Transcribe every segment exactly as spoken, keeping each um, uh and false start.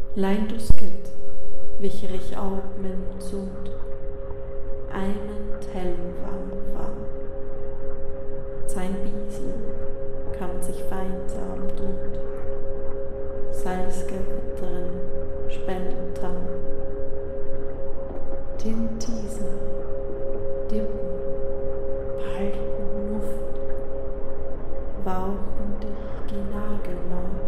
Leindusket, wich auf min Sund, einen hellen Wann wann. Sein Biesel kam sich weinsam dund, salzge Witteren speltan. Din Tise, Dippen, Palten Luft, wauchen dich Nagelnau.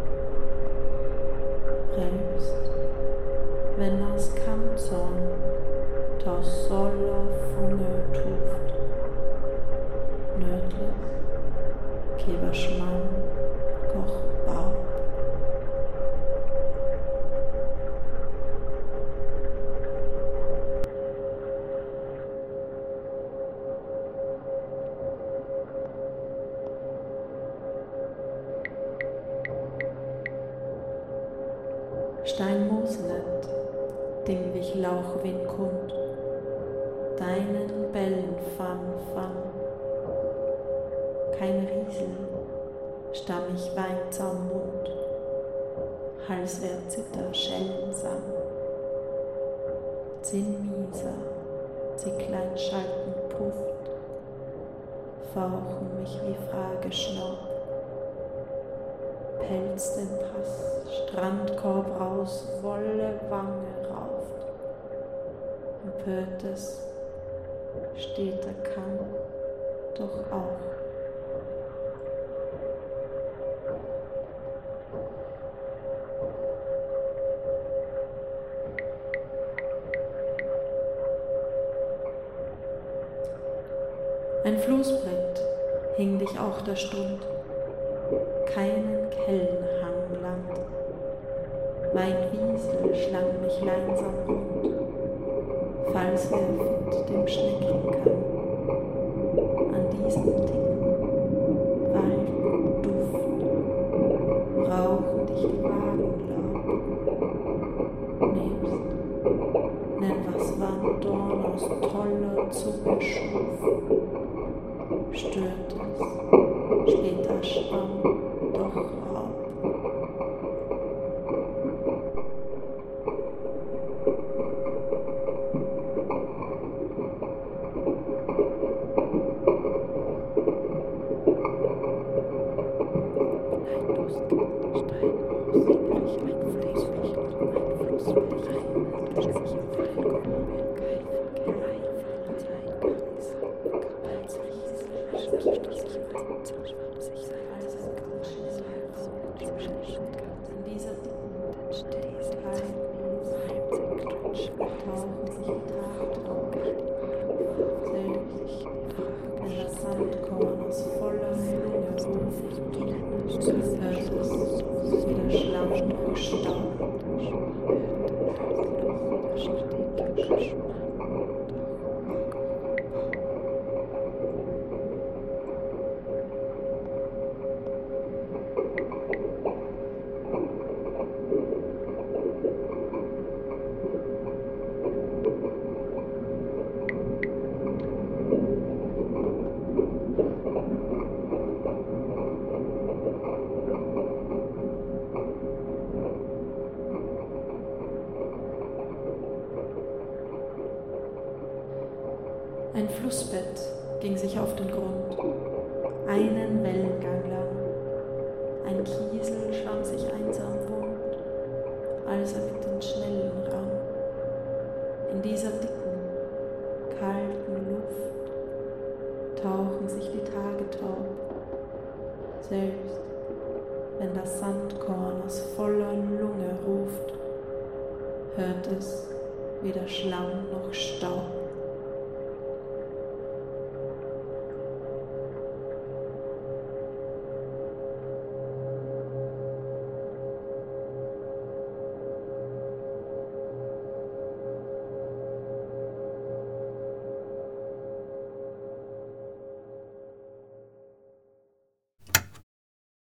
Räumst, wenn as Kanzon, tos soller Funge tuft, nördlich, Keberschmann, Koch Bau. Stein Moslet, Ding wich Lauchwind kund, deinen Bellen fann fann. Kein Riesel, stamm ich weinsam Mund, Halswert Zitter schellensam. Zinn Mieser, sie klein schalten pufft, fauchen mich wie Frageschnaub. Pelz den Pass, Strandkorb raus, Wolle Wange rauft. Empörtes, steht der Kamm, doch auch. Ein Floßbrett hing dich auch der Stund, keinen Kellenhang Land. Weit Wiesel schlang mich leinsam rund, falls werfend dem Schnecken kann. An diesem dicken Waldduft rauchen dich die Wagenlaub. Nebst, nenn was Wanddorn aus toller Zunge schuf, stört es, später schwamm doch Raub. Ein Flussbett ging sich auf den Grund, einen Wellengang lang. Ein Kiesel schwamm sich einsam wund, als er mit den Schnellen rang. In dieser dicken, kalten Luft tauchen sich die Tage taub, selbst wenn das Sandkorn aus voller Lunge ruft, hört es weder Schlamm noch Staub.